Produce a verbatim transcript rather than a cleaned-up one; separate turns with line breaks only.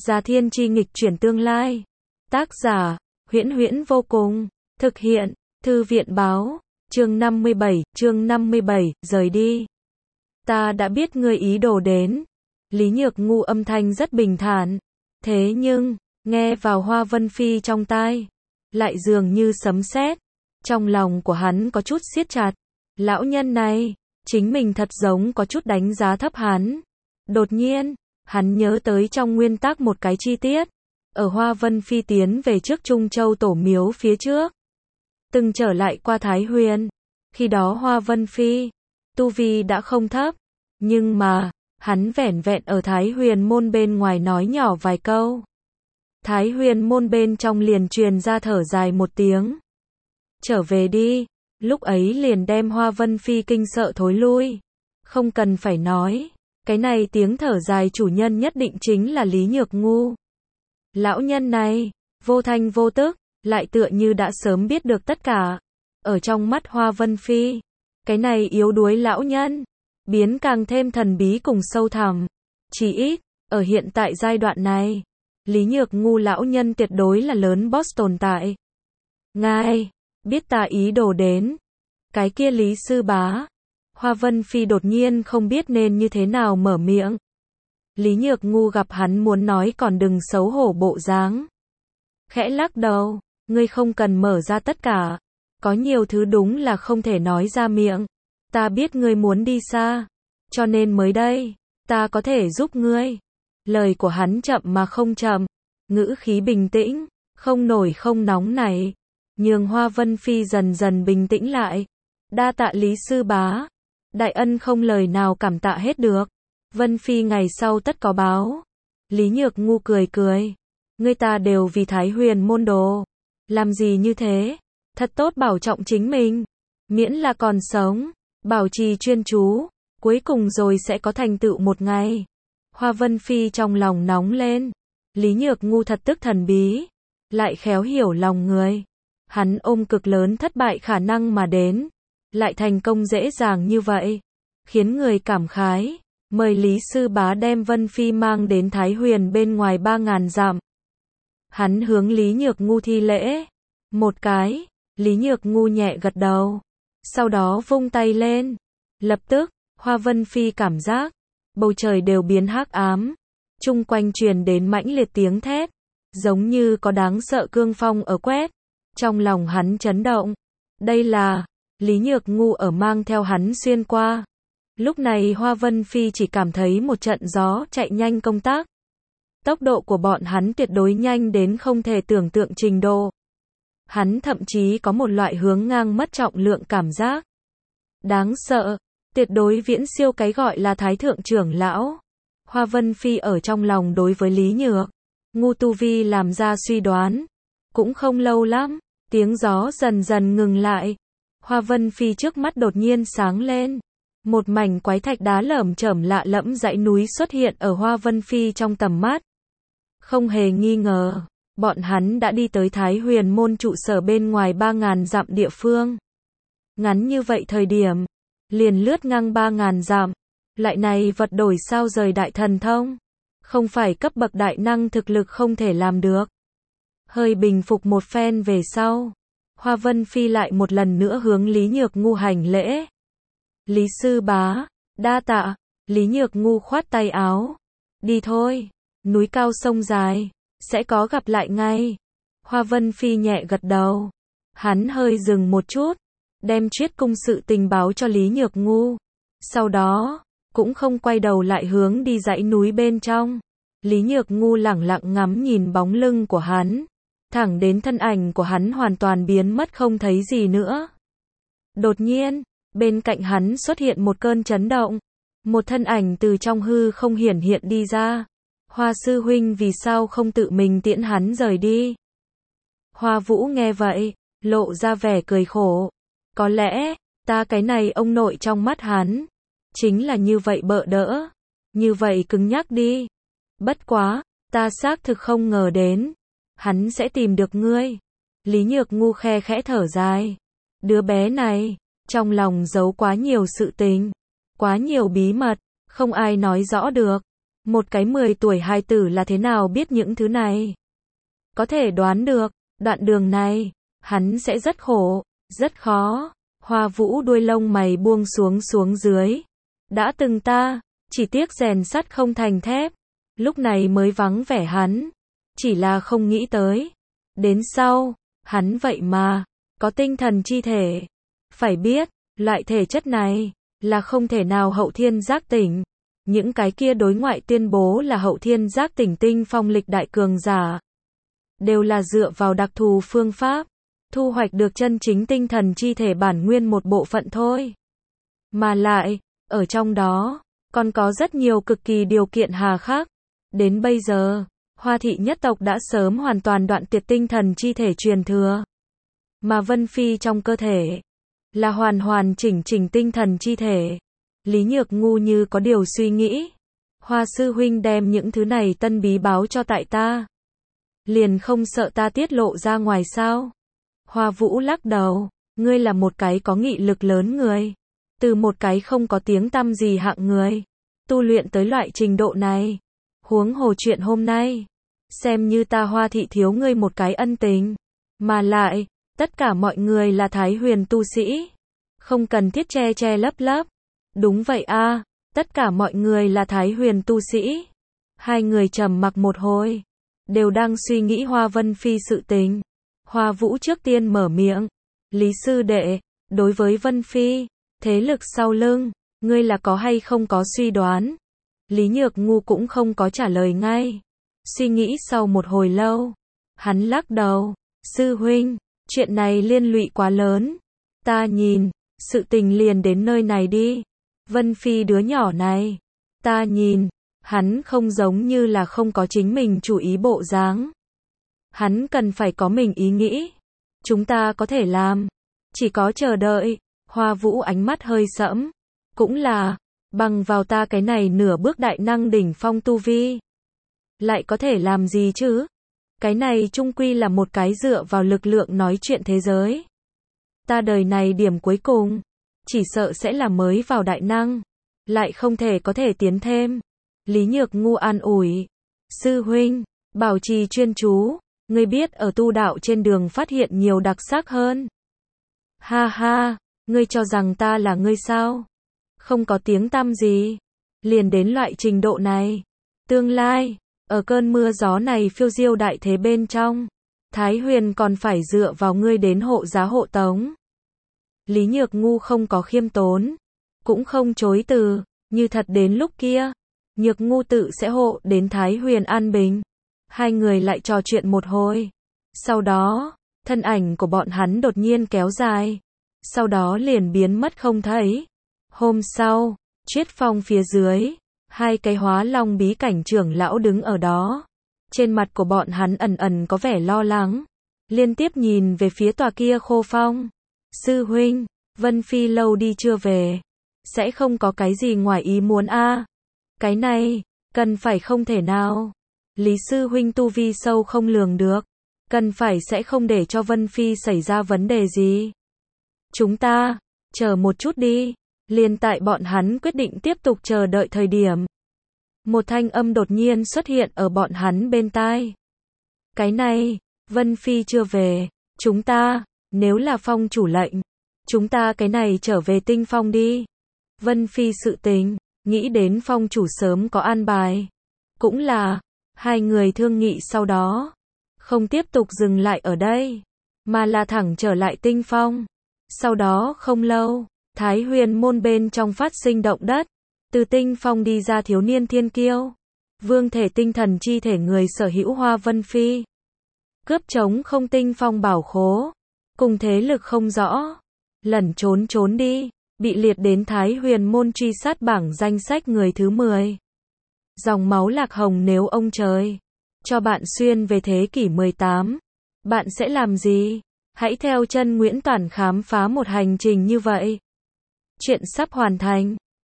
Gia Thiên Chi nghịch chuyển tương lai. Tác giả, Huyễn Huyễn vô cùng. Thực hiện, Thư viện báo. Chương năm mươi bảy, chương năm mươi bảy, rời đi. Ta đã biết ngươi ý đồ đến. Lý Nhược Ngu âm thanh rất bình thản. Thế nhưng, nghe vào Hoa Vân Phi trong tai, lại dường như sấm sét. Trong lòng của hắn có chút siết chặt. Lão nhân này, chính mình thật giống có chút đánh giá thấp hắn. Đột nhiên, hắn nhớ tới trong nguyên tắc một cái chi tiết. Ở Hoa Vân Phi tiến về trước Trung Châu Tổ Miếu phía trước. Từng trở lại qua Thái Huyền. Khi đó Hoa Vân Phi, tu vi đã không thấp. Nhưng mà, hắn vẻn vẹn ở Thái Huyền môn bên ngoài nói nhỏ vài câu. Thái Huyền môn bên trong liền truyền ra thở dài một tiếng. Trở về đi, lúc ấy liền đem Hoa Vân Phi kinh sợ thối lui. Không cần phải nói, cái này tiếng thở dài chủ nhân nhất định chính là Lý Nhược Ngu. Lão nhân này, vô thanh vô tức, lại tựa như đã sớm biết được tất cả. Ở trong mắt Hoa Vân Phi, cái này yếu đuối lão nhân, biến càng thêm thần bí cùng sâu thẳm. Chỉ ít, ở hiện tại giai đoạn này, Lý Nhược Ngu lão nhân tuyệt đối là lớn boss tồn tại. Ngài, biết ta ý đồ đến. Cái kia Lý sư bá. Hoa Vân Phi đột nhiên không biết nên như thế nào mở miệng. Lý Nhược Ngu gặp hắn muốn nói còn đừng xấu hổ bộ dáng. Khẽ lắc đầu, ngươi không cần mở ra tất cả. Có nhiều thứ đúng là không thể nói ra miệng. Ta biết ngươi muốn đi xa, cho nên mới đây, ta có thể giúp ngươi. Lời của hắn chậm mà không chậm, ngữ khí bình tĩnh, không nổi không nóng này. Nhường Hoa Vân Phi dần dần bình tĩnh lại. Đa tạ Lý sư bá. Đại ân không lời nào cảm tạ hết được. Vân Phi ngày sau tất có báo. Lý Nhược Ngu cười cười. Ngươi ta đều vì Thái Huyền môn đồ. Làm gì như thế? Thật tốt bảo trọng chính mình. Miễn là còn sống. Bảo trì chuyên chú. Cuối cùng rồi sẽ có thành tựu một ngày. Hoa Vân Phi trong lòng nóng lên. Lý Nhược Ngu thật tức thần bí. Lại khéo hiểu lòng người. Hắn ôm cực lớn thất bại khả năng mà đến. Lại thành công dễ dàng như vậy. Khiến người cảm khái. Mời Lý sư bá đem Vân Phi mang đến Thái Huyền bên ngoài ba ngàn dặm. Hắn hướng Lý Nhược Ngu thi lễ. Một cái. Lý Nhược Ngu nhẹ gật đầu. Sau đó vung tay lên. Lập tức, Hoa Vân Phi cảm giác. Bầu trời đều biến hắc ám. Chung quanh truyền đến mãnh liệt tiếng thét. Giống như có đáng sợ cương phong ở quét. Trong lòng hắn chấn động. Đây là Lý Nhược Ngu ở mang theo hắn xuyên qua. Lúc này Hoa Vân Phi chỉ cảm thấy một trận gió chạy nhanh công tác. Tốc độ của bọn hắn tuyệt đối nhanh đến không thể tưởng tượng trình độ. Hắn thậm chí có một loại hướng ngang mất trọng lượng cảm giác. Đáng sợ, tuyệt đối viễn siêu cái gọi là Thái Thượng trưởng lão. Hoa Vân Phi ở trong lòng đối với Lý Nhược Ngu tu vi làm ra suy đoán. Cũng không lâu lắm, tiếng gió dần dần ngừng lại. Hoa Vân Phi trước mắt đột nhiên sáng lên. Một mảnh quái thạch đá lởm chởm lạ lẫm dãy núi xuất hiện ở Hoa Vân Phi trong tầm mắt. Không hề nghi ngờ, bọn hắn đã đi tới Thái Huyền môn trụ sở bên ngoài ba ngàn dặm địa phương. Ngắn như vậy thời điểm, liền lướt ngang ba ngàn dặm. Lại này vật đổi sao rời đại thần thông. Không phải cấp bậc đại năng thực lực không thể làm được. Hơi bình phục một phen về sau. Hoa Vân Phi lại một lần nữa hướng Lý Nhược Ngu hành lễ. Lý sư bá, đa tạ. Lý Nhược Ngu khoát tay áo. Đi thôi, núi cao sông dài, sẽ có gặp lại ngay. Hoa Vân Phi nhẹ gật đầu. Hắn hơi dừng một chút, đem Triết cung sự tình báo cho Lý Nhược Ngu. Sau đó, cũng không quay đầu lại hướng đi dãy núi bên trong. Lý Nhược Ngu lẳng lặng ngắm nhìn bóng lưng của hắn. Thẳng đến thân ảnh của hắn hoàn toàn biến mất không thấy gì nữa. Đột nhiên, bên cạnh hắn xuất hiện một cơn chấn động. Một thân ảnh từ trong hư không hiển hiện đi ra. Hoa sư huynh vì sao không tự mình tiễn hắn rời đi? Hoa Vũ nghe vậy, lộ ra vẻ cười khổ. Có lẽ, ta cái này ông nội trong mắt hắn. Chính là như vậy bợ đỡ. Như vậy cứng nhắc đi. Bất quá, ta xác thực không ngờ đến. Hắn sẽ tìm được ngươi. Lý Nhược Ngu khe khẽ thở dài. Đứa bé này, trong lòng giấu quá nhiều sự tình. Quá nhiều bí mật, không ai nói rõ được. Một cái mười tuổi hài tử là thế nào biết những thứ này? Có thể đoán được, đoạn đường này, hắn sẽ rất khổ, rất khó. Hoa Vũ đuôi lông mày buông xuống xuống dưới. Đã từng ta, chỉ tiếc rèn sắt không thành thép. Lúc này mới vắng vẻ hắn. Chỉ là không nghĩ tới. Đến sau, hắn vậy mà, có tinh thần chi thể. Phải biết, loại thể chất này, là không thể nào hậu thiên giác tỉnh. Những cái kia đối ngoại tuyên bố là hậu thiên giác tỉnh tinh phong lịch đại cường giả. Đều là dựa vào đặc thù phương pháp, thu hoạch được chân chính tinh thần chi thể bản nguyên một bộ phận thôi. Mà lại, ở trong đó, còn có rất nhiều cực kỳ điều kiện hà khắc. Đến bây giờ, Hoa thị nhất tộc đã sớm hoàn toàn đoạn tuyệt tinh thần chi thể truyền thừa. Mà Vân Phi trong cơ thể, là hoàn hoàn chỉnh chỉnh tinh thần chi thể. Lý Nhược ngu như có điều suy nghĩ. Hoa sư huynh đem những thứ này tân bí báo cho tại ta. Liền không sợ ta tiết lộ ra ngoài sao? Hoa Vũ lắc đầu, ngươi là một cái có nghị lực lớn người. Từ một cái không có tiếng tăm gì hạng người. Tu luyện tới loại trình độ này. Huống hồ chuyện hôm nay. Xem như ta Hoa thị thiếu ngươi một cái ân tình. Mà lại, tất cả mọi người là Thái Huyền tu sĩ. Không cần thiết che che lấp lấp. Đúng vậy a, tất cả mọi người là Thái Huyền tu sĩ. Hai người trầm mặc một hồi. Đều đang suy nghĩ Hoa Vân Phi sự tình. Hoa Vũ trước tiên mở miệng. Lý sư đệ, đối với Vân Phi, thế lực sau lưng, ngươi là có hay không có suy đoán? Lý Nhược ngu cũng không có trả lời ngay. Suy nghĩ sau một hồi lâu. Hắn lắc đầu. Sư huynh, chuyện này liên lụy quá lớn. Ta nhìn, sự tình liền đến nơi này đi. Vân Phi đứa nhỏ này. Ta nhìn, hắn không giống như là không có chính mình chủ ý bộ dáng. Hắn cần phải có mình ý nghĩ. Chúng ta có thể làm. Chỉ có chờ đợi. Hoa Vũ ánh mắt hơi sẫm. Cũng là, bằng vào ta cái này nửa bước đại năng đỉnh phong tu vi. Lại có thể làm gì chứ? Cái này chung quy là một cái dựa vào lực lượng nói chuyện thế giới. Ta đời này điểm cuối cùng. Chỉ sợ sẽ là mới vào đại năng. Lại không thể có thể tiến thêm. Lý Nhược ngu an ủi. Sư huynh, bảo trì chuyên chú. Ngươi biết ở tu đạo trên đường phát hiện nhiều đặc sắc hơn. Ha ha, ngươi cho rằng ta là ngươi sao? Không có tiếng tăm gì. Liền đến loại trình độ này. Tương lai, ở cơn mưa gió này phiêu diêu đại thế bên trong. Thái Huyền còn phải dựa vào ngươi đến hộ giá hộ tống. Lý Nhược ngu không có khiêm tốn. Cũng không chối từ. Như thật đến lúc kia. Nhược ngu tự sẽ hộ đến Thái Huyền an bình. Hai người lại trò chuyện một hồi. Sau đó, thân ảnh của bọn hắn đột nhiên kéo dài. Sau đó liền biến mất không thấy. Hôm sau, Triết Phong phía dưới, hai cái hóa long bí cảnh trưởng lão đứng ở đó. Trên mặt của bọn hắn ẩn ẩn có vẻ lo lắng. Liên tiếp nhìn về phía tòa kia khô phong. Sư huynh, Vân Phi lâu đi chưa về. Sẽ không có cái gì ngoài ý muốn a? Cái này, cần phải không thể nào. Lý sư huynh tu vi sâu không lường được. Cần phải sẽ không để cho Vân Phi xảy ra vấn đề gì. Chúng ta, chờ một chút đi. Liền tại bọn hắn quyết định tiếp tục chờ đợi thời điểm. Một thanh âm đột nhiên xuất hiện ở bọn hắn bên tai. Cái này, Vân Phi chưa về. Chúng ta, nếu là phong chủ lệnh. Chúng ta cái này trở về tinh phong đi. Vân Phi sự tình, nghĩ đến phong chủ sớm có an bài. Cũng là, hai người thương nghị sau đó. Không tiếp tục dừng lại ở đây. Mà là thẳng trở lại tinh phong. Sau đó không lâu. Thái Huyền môn bên trong phát sinh động đất. Từ tinh phong đi ra thiếu niên thiên kiêu. Vương thể tinh thần chi thể người sở hữu Hoa Vân Phi. Cướp trống không tinh phong bảo khố. Cùng thế lực không rõ. Lẩn trốn trốn đi. Bị liệt đến Thái Huyền môn truy sát bảng danh sách người thứ mười. Dòng máu lạc hồng nếu ông trời. Cho bạn xuyên về thế kỷ mười tám. Bạn sẽ làm gì? Hãy theo chân Nguyễn Toản khám phá một hành trình như vậy. Chuyện sắp hoàn thành.